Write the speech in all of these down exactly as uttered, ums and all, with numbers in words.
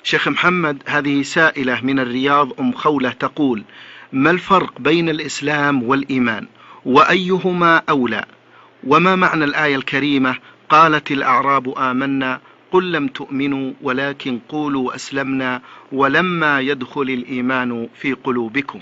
شيخ محمد، هذه سائلة من الرياض أم خولة تقول: ما الفرق بين الإسلام والإيمان، وأيهما أولى؟ وما معنى الآية الكريمة: قالت الأعراب آمنا قل لم تؤمنوا ولكن قولوا أسلمنا ولما يدخل الإيمان في قلوبكم؟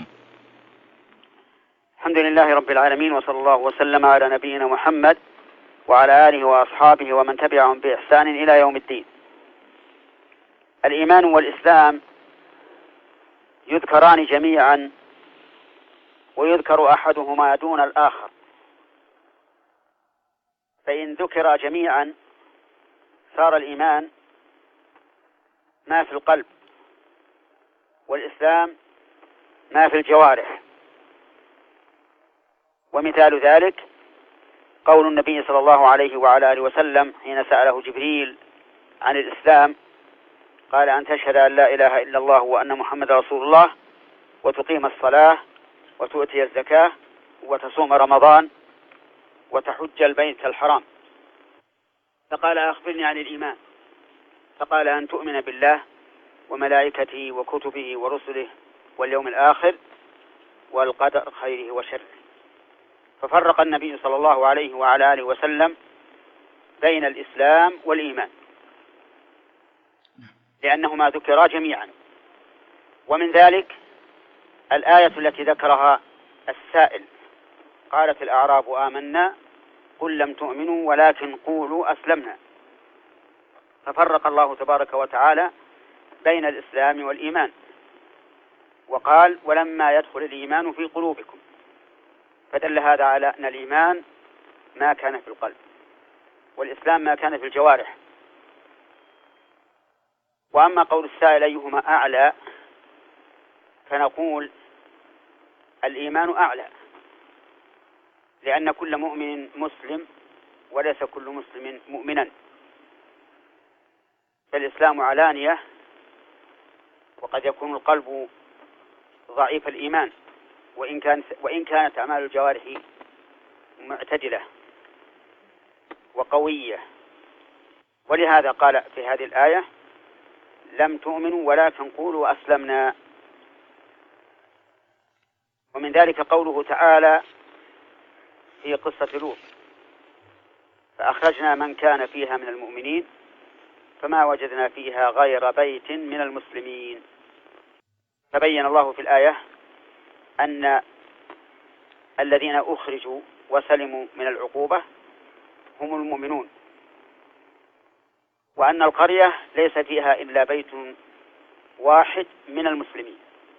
الحمد لله رب العالمين، وصلى الله وسلم على نبينا محمد وعلى آله وأصحابه ومن تبعهم بإحسان إلى يوم الدين. الإيمان والإسلام يذكران جميعا، ويذكر أحدهما دون الآخر، فإن ذكر جميعا صار الإيمان ما في القلب، والإسلام ما في الجوارح. ومثال ذلك قول النبي صلى الله عليه وعلى آله وسلم حين سأله جبريل عن الإسلام، قال: أن تشهد أن لا إله إلا الله وأن محمد رسول الله، وتقيم الصلاة، وتؤتي الزكاة، وتصوم رمضان، وتحج البيت الحرام. فقال: أخبرني عن الإيمان. فقال: أن تؤمن بالله وملائكته وكتبه ورسله واليوم الآخر والقدر خيره وشره. ففرق النبي صلى الله عليه وعلى آله وسلم بين الإسلام والإيمان، لأنهما ذكرا جميعا. ومن ذلك الآية التي ذكرها السائل: قالت الأعراب آمنا قل لم تؤمنوا ولكن قولوا أسلمنا. ففرق الله تبارك وتعالى بين الإسلام والإيمان، وقال: ولما يدخل الإيمان في قلوبكم. فدل هذا على أن الإيمان ما كان في القلب، والإسلام ما كان في الجوارح. وأما قول السائل أيهما أعلى، فنقول: الإيمان أعلى، لأن كل مؤمن مسلم وليس كل مسلم مؤمنا. فالإسلام علانية، وقد يكون القلب ضعيف الإيمان، وإن كانت, وإن كانت أعمال الجوارح معتدلة وقوية. ولهذا قال في هذه الآية: لم تؤمنوا ولكن قولوا أسلمنا. ومن ذلك قوله تعالى في قصة لوط: فأخرجنا من كان فيها من المؤمنين فما وجدنا فيها غير بيت من المسلمين. فبين الله في الآية أن الذين أخرجوا وسلموا من العقوبة هم المؤمنون، وأن القرية ليس فيها إلا بيت واحد من المسلمين.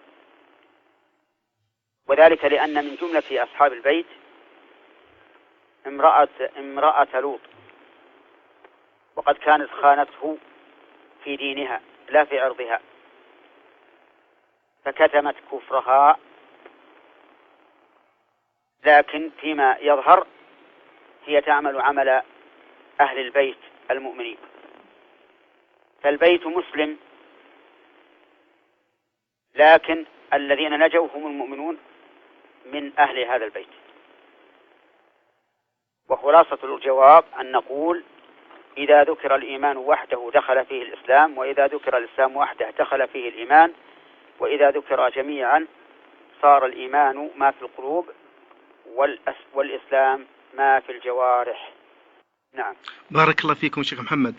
وذلك لأن من جملة أصحاب البيت امرأة, امرأة لوط، وقد كانت خانته في دينها لا في عرضها، فكتمت كفرها، لكن فيما يظهر هي تعمل عمل أهل البيت المؤمنين. فالبيت مسلم، لكن الذين نجوا هم المؤمنون من أهل هذا البيت. وخلاصة الجواب أن نقول: إذا ذكر الإيمان وحده دخل فيه الإسلام، وإذا ذكر الإسلام وحده دخل فيه الإيمان، وإذا ذكر جميعا صار الإيمان ما في القلوب والإسلام ما في الجوارح. نعم. بارك الله فيكم شيخ محمد.